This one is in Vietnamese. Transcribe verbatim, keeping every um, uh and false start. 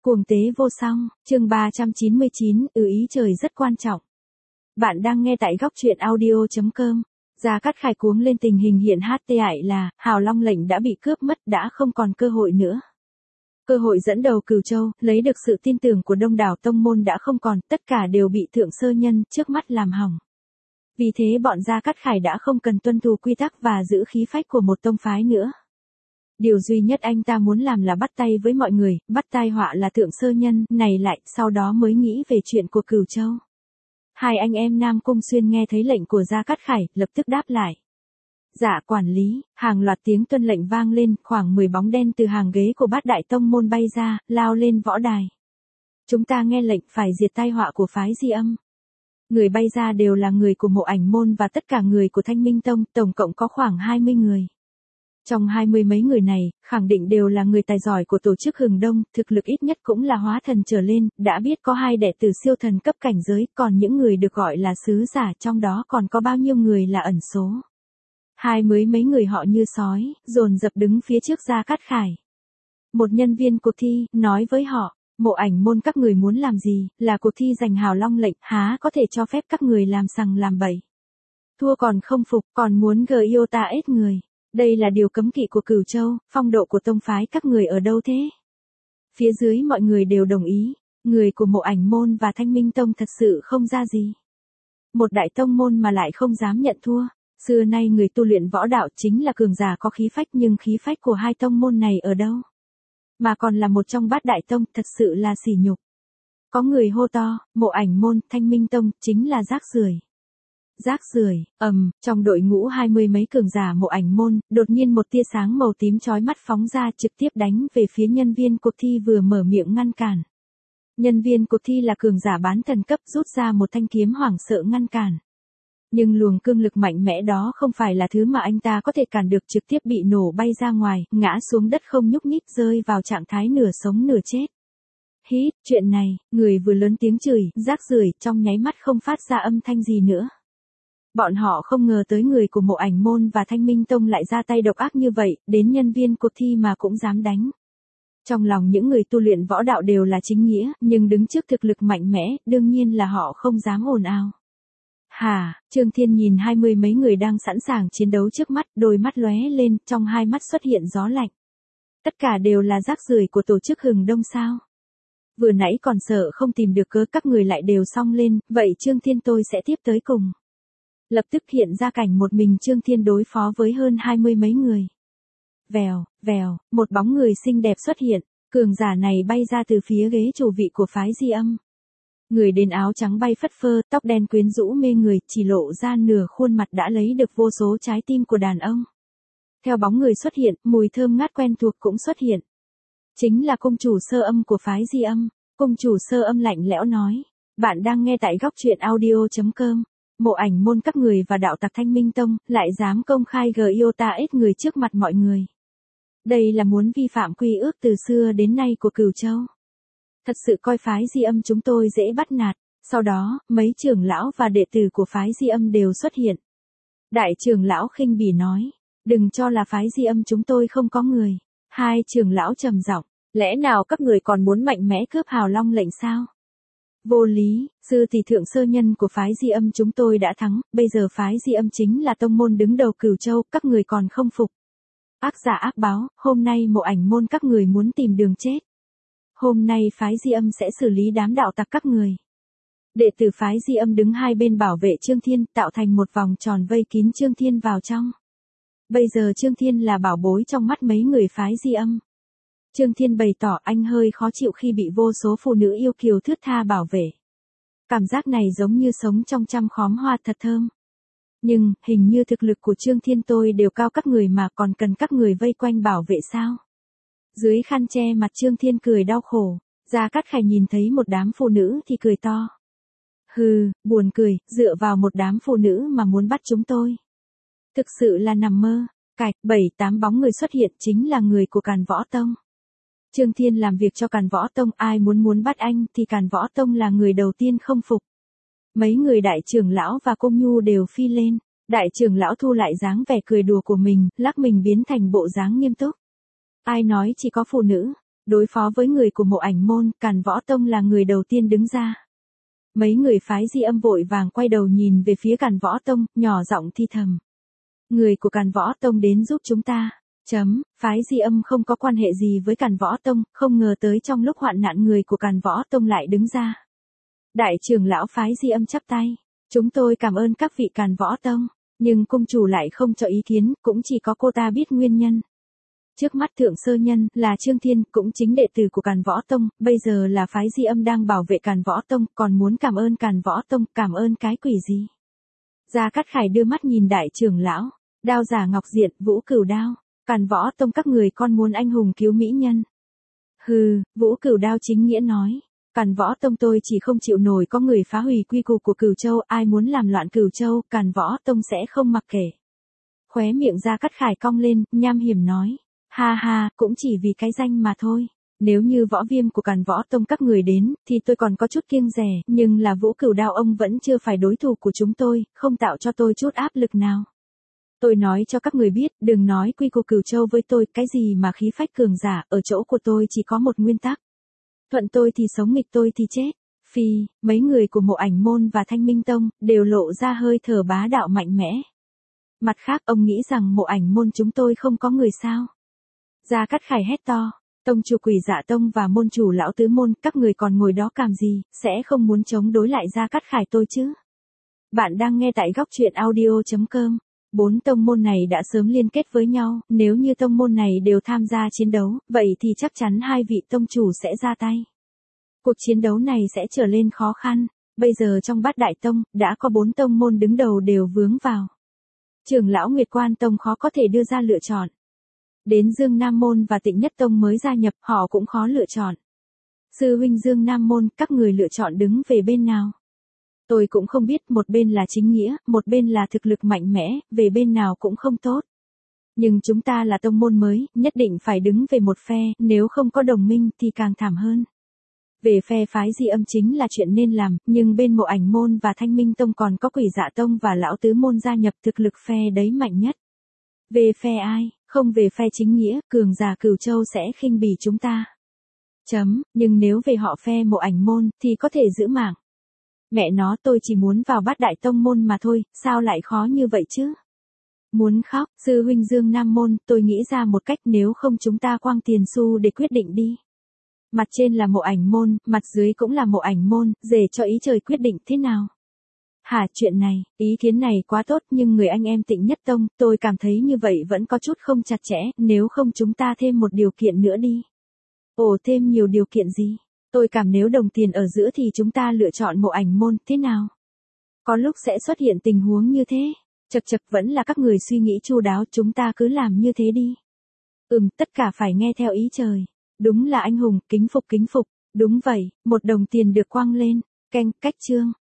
Cuồng tế vô song, chương ba trăm chín mươi chín, ừ ý trời rất quan trọng. Bạn đang nghe tại góc truyện audio chấm com. Gia Cát Khải cuống lên tình hình hiện hát tê ải là, Hào Long lệnh đã bị cướp mất, đã không còn cơ hội nữa. Cơ hội dẫn đầu Cửu Châu, lấy được sự tin tưởng của đông đảo tông môn đã không còn, tất cả đều bị thượng sơ nhân trước mắt làm hỏng. Vì thế bọn Gia Cát Khải đã không cần tuân thủ quy tắc và giữ khí phách của một tông phái nữa. Điều duy nhất anh ta muốn làm là bắt tay với mọi người, bắt tai họa là thượng sơ nhân, này lại, sau đó mới nghĩ về chuyện của Cửu Châu. Hai anh em Nam Cung Xuyên nghe thấy lệnh của Gia Cát Khải, lập tức đáp lại. Dạ quản lý, hàng loạt tiếng tuân lệnh vang lên, khoảng mười bóng đen từ hàng ghế của bát đại tông môn bay ra, lao lên võ đài. Chúng ta nghe lệnh phải diệt tai họa của phái Di Âm. Người bay ra đều là người của Mộ Ảnh môn và tất cả người của Thanh Minh Tông, tổng cộng có khoảng hai mươi người. Trong hai mươi mấy người này, khẳng định đều là người tài giỏi của tổ chức Hừng Đông, thực lực ít nhất cũng là hóa thần trở lên, đã biết có hai đệ tử siêu thần cấp cảnh giới, còn những người được gọi là sứ giả trong đó còn có bao nhiêu người là ẩn số. Hai mới mấy người họ như sói, dồn dập đứng phía trước Gia Cát Khải. Một nhân viên cuộc thi, nói với họ, Mộ Ảnh môn các người muốn làm gì, là cuộc thi giành Hào Long lệnh, há có thể cho phép các người làm sằng làm bậy. Thua còn không phục, còn muốn gờ yêu ta ết người. Đây là điều cấm kỵ của Cửu Châu, phong độ của tông phái các người ở đâu thế? Phía dưới mọi người đều đồng ý, người của Mộ Ảnh môn và Thanh Minh Tông thật sự không ra gì. Một đại tông môn mà lại không dám nhận thua, xưa nay người tu luyện võ đạo chính là cường giả có khí phách, nhưng khí phách của hai tông môn này ở đâu? Mà còn là một trong bát đại tông, thật sự là sỉ nhục. Có người hô to, Mộ Ảnh môn, Thanh Minh Tông, chính là rác rưởi. Rác rưởi, ầm, um, trong đội ngũ hai mươi mấy cường giả Mộ Ảnh môn, đột nhiên một tia sáng màu tím chói mắt phóng ra, trực tiếp đánh về phía nhân viên cuộc thi vừa mở miệng ngăn cản. Nhân viên cuộc thi là cường giả bán thần cấp, rút ra một thanh kiếm hoảng sợ ngăn cản. Nhưng luồng cương lực mạnh mẽ đó không phải là thứ mà anh ta có thể cản được, trực tiếp bị nổ bay ra ngoài, ngã xuống đất không nhúc nhích, rơi vào trạng thái nửa sống nửa chết. Hít, chuyện này, người vừa lớn tiếng chửi, rác rưởi, trong nháy mắt không phát ra âm thanh gì nữa. Bọn họ không ngờ tới người của Mộ Ảnh môn và Thanh Minh Tông lại ra tay độc ác như vậy, đến nhân viên cuộc thi mà cũng dám đánh. Trong lòng những người tu luyện võ đạo đều là chính nghĩa, nhưng đứng trước thực lực mạnh mẽ, đương nhiên là họ không dám ồn ào. Hà, Trương Thiên nhìn hai mươi mấy người đang sẵn sàng chiến đấu trước mắt, đôi mắt lóe lên, trong hai mắt xuất hiện gió lạnh. Tất cả đều là rác rưởi của tổ chức Hừng Đông sao? Vừa nãy còn sợ không tìm được cớ, các người lại đều xông lên, vậy Trương Thiên tôi sẽ tiếp tới cùng. Lập tức hiện ra cảnh một mình Trương Thiên đối phó với hơn hai mươi mấy người. Vèo, vèo, một bóng người xinh đẹp xuất hiện, cường giả này bay ra từ phía ghế chủ vị của phái Di Âm. Người đến áo trắng bay phất phơ, tóc đen quyến rũ mê người, chỉ lộ ra nửa khuôn mặt đã lấy được vô số trái tim của đàn ông. Theo bóng người xuất hiện, mùi thơm ngát quen thuộc cũng xuất hiện. Chính là cung chủ Sơ Âm của phái Di Âm. Cung chủ Sơ Âm lạnh lẽo nói, bạn đang nghe tại góc truyện audio chấm com. Mộ Ảnh môn các người và đạo tặc Thanh Minh Tông, lại dám công khai gờ yêu ta ết người trước mặt mọi người. Đây là muốn vi phạm quy ước từ xưa đến nay của Cửu Châu. Thật sự coi phái Di Âm chúng tôi dễ bắt nạt. Sau đó, mấy trưởng lão và đệ tử của phái Di Âm đều xuất hiện. Đại trưởng lão khinh bỉ nói, đừng cho là phái Di Âm chúng tôi không có người. Hai trưởng lão trầm giọng, lẽ nào các người còn muốn mạnh mẽ cướp Hào Long lệnh sao? Vô lý, sư tỷ thượng sơ nhân của phái Di Âm chúng tôi đã thắng, bây giờ phái Di Âm chính là tông môn đứng đầu Cửu Châu, các người còn không phục. Ác giả ác báo, hôm nay Mộ Ảnh môn các người muốn tìm đường chết. Hôm nay phái Di Âm sẽ xử lý đám đạo tặc các người. Đệ tử phái Di Âm đứng hai bên bảo vệ Trương Thiên, tạo thành một vòng tròn vây kín Trương Thiên vào trong. Bây giờ Trương Thiên là bảo bối trong mắt mấy người phái Di Âm. Trương Thiên bày tỏ anh hơi khó chịu khi bị vô số phụ nữ yêu kiều thướt tha bảo vệ. Cảm giác này giống như sống trong trăm khóm hoa thật thơm. Nhưng, hình như thực lực của Trương Thiên tôi đều cao các người mà còn cần các người vây quanh bảo vệ sao? Dưới khăn che mặt Trương Thiên cười đau khổ, Gia Cát Khải nhìn thấy một đám phụ nữ thì cười to. Hừ, buồn cười, dựa vào một đám phụ nữ mà muốn bắt chúng tôi. Thực sự là nằm mơ, cạch, bảy tám bóng người xuất hiện chính là người của Càn Võ Tông. Trương Thiên làm việc cho Càn Võ Tông, ai muốn muốn bắt anh thì Càn Võ Tông là người đầu tiên không phục. Mấy người đại trưởng lão và cung nhu đều phi lên, đại trưởng lão thu lại dáng vẻ cười đùa của mình, lắc mình biến thành bộ dáng nghiêm túc. Ai nói chỉ có phụ nữ, Đối phó với người của Mộ Ảnh môn, Càn Võ Tông là người đầu tiên đứng ra. Mấy người phái Di Âm vội vàng quay đầu nhìn về phía Càn Võ Tông, nhỏ giọng thi thầm. Người của Càn Võ Tông đến giúp chúng ta. Chấm, phái Di Âm không có quan hệ gì với Càn Võ Tông, không ngờ tới trong lúc hoạn nạn người của Càn Võ Tông lại đứng ra. Đại trưởng lão phái Di Âm chắp tay. Chúng tôi cảm ơn các vị Càn Võ Tông, nhưng cung chủ lại không cho ý kiến, cũng chỉ có cô ta biết nguyên nhân. Trước mắt thượng sơ nhân là Trương Thiên, cũng chính đệ tử của Càn Võ Tông, bây giờ là phái Di Âm đang bảo vệ Càn Võ Tông, còn muốn cảm ơn Càn Võ Tông, cảm ơn cái quỷ gì? Gia Cát Khải đưa mắt nhìn đại trưởng lão, Đao Giả Ngọc Diện, Vũ Cửu Đao, Càn Võ Tông các người con muốn anh hùng cứu mỹ nhân. Hừ, Vũ Cửu Đao chính nghĩa nói, Càn Võ Tông tôi chỉ không chịu nổi có người phá hủy quy củ của Cửu Châu, ai muốn làm loạn Cửu Châu, Càn Võ Tông sẽ không mặc kệ. Khóe miệng Gia Cát Khải cong lên, nham hiểm nói. Ha ha, cũng chỉ vì cái danh mà thôi. Nếu như võ viêm của Càn Võ Tông các người đến, thì tôi còn có chút kiêng dè, nhưng là Vũ Cửu Đao ông vẫn chưa phải đối thủ của chúng tôi, không tạo cho tôi chút áp lực nào. Tôi nói cho các người biết, đừng nói quy củ Cửu Châu với tôi, cái gì mà khí phách cường giả, ở chỗ của tôi chỉ có một nguyên tắc. Thuận tôi thì sống, nghịch tôi thì chết. Phi, mấy người của Mộ Ảnh môn và Thanh Minh Tông, đều lộ ra hơi thở bá đạo mạnh mẽ. Mặt khác, ông nghĩ rằng Mộ Ảnh môn chúng tôi không có người sao? Gia Cát Khải hét to, tông chủ Quỷ Dạ Tông và môn chủ Lão Tứ môn, các người còn ngồi đó làm gì, sẽ không muốn chống đối lại Gia Cát Khải tôi chứ? Bạn đang nghe tại góc truyện audio chấm com. Bốn tông môn này đã sớm liên kết với nhau, nếu như tông môn này đều tham gia chiến đấu, vậy thì chắc chắn hai vị tông chủ sẽ ra tay. Cuộc chiến đấu này sẽ trở lên khó khăn, bây giờ trong Bát Đại Tông, đã có bốn tông môn đứng đầu đều vướng vào. Trưởng lão Nguyệt Quan Tông khó có thể đưa ra lựa chọn. Đến Dương Nam Môn và Tịnh Nhất Tông mới gia nhập, họ cũng khó lựa chọn. Sư huynh Dương Nam Môn, các người lựa chọn đứng về bên nào? Tôi cũng không biết, một bên là chính nghĩa, một bên là thực lực mạnh mẽ, về bên nào cũng không tốt. Nhưng chúng ta là tông môn mới, nhất định phải đứng về một phe, nếu không có đồng minh thì càng thảm hơn. Về phe phái Di Âm chính là chuyện nên làm, nhưng bên Mộ Ảnh môn và Thanh Minh Tông còn có Quỷ Dạ Tông và Lão Tứ môn gia nhập, thực lực phe đấy mạnh nhất. Về phe ai? Không về phe chính nghĩa, cường giả Cửu Châu sẽ khinh bỉ chúng ta. Chấm, nhưng nếu về họ phe Mộ Ảnh môn, thì có thể giữ mạng. Mẹ nó, tôi chỉ muốn vào Bát Đại Tông môn mà thôi, sao lại khó như vậy chứ? Muốn khóc, sư huynh Dương Nam Môn, tôi nghĩ ra một cách, nếu không chúng ta quăng tiền xu để quyết định đi. Mặt trên là Mộ Ảnh môn, mặt dưới cũng là Mộ Ảnh môn, dề cho ý trời quyết định thế nào? Hả, chuyện này, ý kiến này quá tốt, nhưng người anh em Tịnh Nhất Tông, tôi cảm thấy như vậy vẫn có chút không chặt chẽ, nếu không chúng ta thêm một điều kiện nữa đi. Ồ, thêm nhiều điều kiện gì? Tôi cảm nếu đồng tiền ở giữa thì chúng ta lựa chọn Mộ Ảnh môn, thế nào? Có lúc sẽ xuất hiện tình huống như thế. Chật chật, vẫn là các người suy nghĩ chu đáo, chúng ta cứ làm như thế đi. Ừm, tất cả phải nghe theo ý trời. Đúng là anh hùng, kính phục kính phục. Đúng vậy, một đồng tiền được quăng lên. Canh, cách chương.